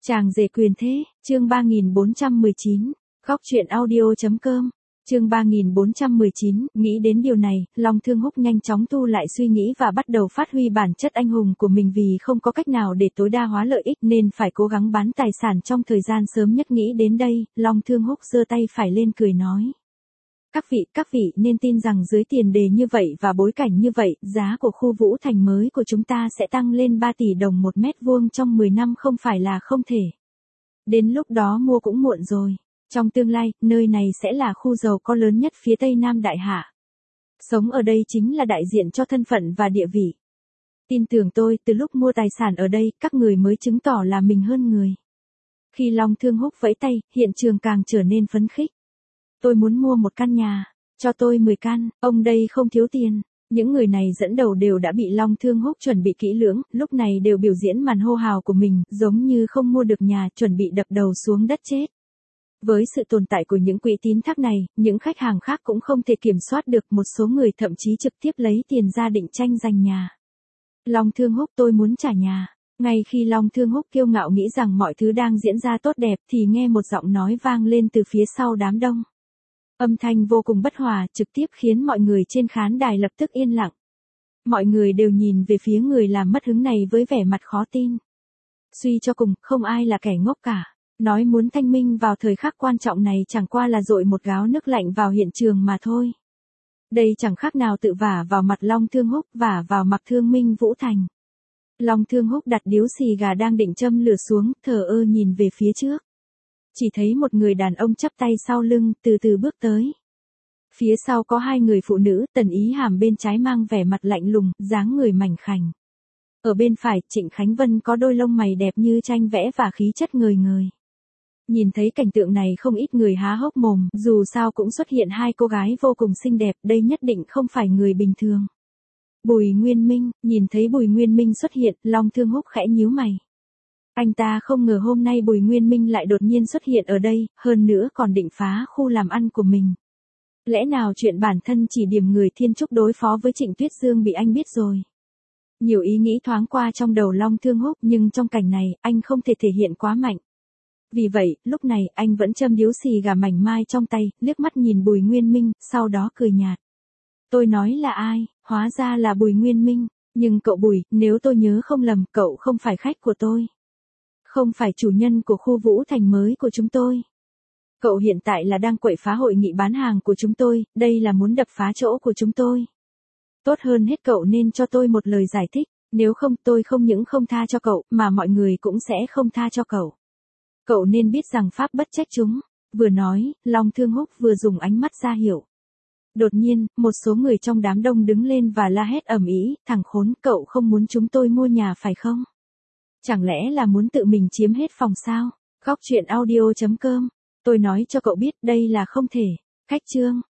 Chàng rể quyền thế, chương 3419, góc truyện audio.com, chương 3419, nghĩ đến điều này, Long Thương Húc nhanh chóng thu lại suy nghĩ và bắt đầu phát huy bản chất anh hùng của mình vì không có cách nào để tối đa hóa lợi ích nên phải cố gắng bán tài sản trong thời gian sớm nhất. Nghĩ đến đây, Long Thương Húc giơ tay phải lên cười nói. Các vị nên tin rằng dưới tiền đề như vậy và bối cảnh như vậy, giá của khu Vũ Thành mới của chúng ta sẽ tăng lên 3 tỷ đồng một mét vuông trong 10 năm không phải là không thể. Đến lúc đó mua cũng muộn rồi. Trong tương lai, nơi này sẽ là khu giàu có lớn nhất phía Tây Nam Đại Hạ. Sống ở đây chính là đại diện cho thân phận và địa vị. Tin tưởng tôi, từ lúc mua tài sản ở đây, các người mới chứng tỏ là mình hơn người. Khi Long Thương Húc vẫy tay, hiện trường càng trở nên phấn khích. Tôi muốn mua một căn nhà, cho tôi 10 căn, ông đây không thiếu tiền. Những người này dẫn đầu đều đã bị Long Thương Húc chuẩn bị kỹ lưỡng, lúc này đều biểu diễn màn hô hào của mình, giống như không mua được nhà, chuẩn bị đập đầu xuống đất chết. Với sự tồn tại của những quỹ tín thác này, những khách hàng khác cũng không thể kiểm soát được, một số người thậm chí trực tiếp lấy tiền ra định tranh giành nhà. Long Thương Húc, tôi muốn trả nhà. Ngay khi Long Thương Húc kiêu ngạo nghĩ rằng mọi thứ đang diễn ra tốt đẹp thì nghe một giọng nói vang lên từ phía sau đám đông. Âm thanh vô cùng bất hòa, trực tiếp khiến mọi người trên khán đài lập tức yên lặng. Mọi người đều nhìn về phía người làm mất hứng này với vẻ mặt khó tin. Suy cho cùng, không ai là kẻ ngốc cả. Nói muốn thanh minh vào thời khắc quan trọng này chẳng qua là dội một gáo nước lạnh vào hiện trường mà thôi. Đây chẳng khác nào tự vả vào mặt Long Thương Húc và vào mặt Thương Minh Vũ Thành. Long Thương Húc đặt điếu xì gà đang định châm lửa xuống, thờ ơ nhìn về phía trước. Chỉ thấy một người đàn ông chắp tay sau lưng, từ từ bước tới. Phía sau có hai người phụ nữ, Tần Ý Hàm bên trái mang vẻ mặt lạnh lùng, dáng người mảnh khảnh. Ở bên phải, Trịnh Khánh Vân có đôi lông mày đẹp như tranh vẽ và khí chất ngời ngời. Nhìn thấy cảnh tượng này không ít người há hốc mồm, dù sao cũng xuất hiện hai cô gái vô cùng xinh đẹp, đây nhất định không phải người bình thường. Bùi Nguyên Minh, nhìn thấy Bùi Nguyên Minh xuất hiện, Long Thương Húc khẽ nhíu mày. Anh ta không ngờ hôm nay Bùi Nguyên Minh lại đột nhiên xuất hiện ở đây, hơn nữa còn định phá khu làm ăn của mình. Lẽ nào chuyện bản thân chỉ điểm người Thiên Trúc đối phó với Trịnh Tuyết Dương bị anh biết rồi? Nhiều ý nghĩ thoáng qua trong đầu Long Thương Húc, nhưng trong cảnh này, anh không thể thể hiện quá mạnh. Vì vậy, lúc này, anh vẫn châm điếu xì gà mảnh mai trong tay, liếc mắt nhìn Bùi Nguyên Minh, sau đó cười nhạt. Tôi nói là ai, hóa ra là Bùi Nguyên Minh, nhưng cậu Bùi, nếu tôi nhớ không lầm, cậu không phải khách của tôi. Không phải chủ nhân của khu Vũ Thành mới của chúng tôi. Cậu hiện tại là đang quậy phá hội nghị bán hàng của chúng tôi, đây là muốn đập phá chỗ của chúng tôi. Tốt hơn hết cậu nên cho tôi một lời giải thích, nếu không tôi không những không tha cho cậu, mà mọi người cũng sẽ không tha cho cậu. Cậu nên biết rằng pháp bất trách chúng. Vừa nói, Long Thương Húc vừa dùng ánh mắt ra hiệu. Đột nhiên, một số người trong đám đông đứng lên và la hét ầm ĩ, thằng khốn, cậu không muốn chúng tôi mua nhà phải không? Chẳng lẽ là muốn tự mình chiếm hết phòng sao? Góc truyện audio.com, tôi nói cho cậu biết đây là không thể. Khách trương,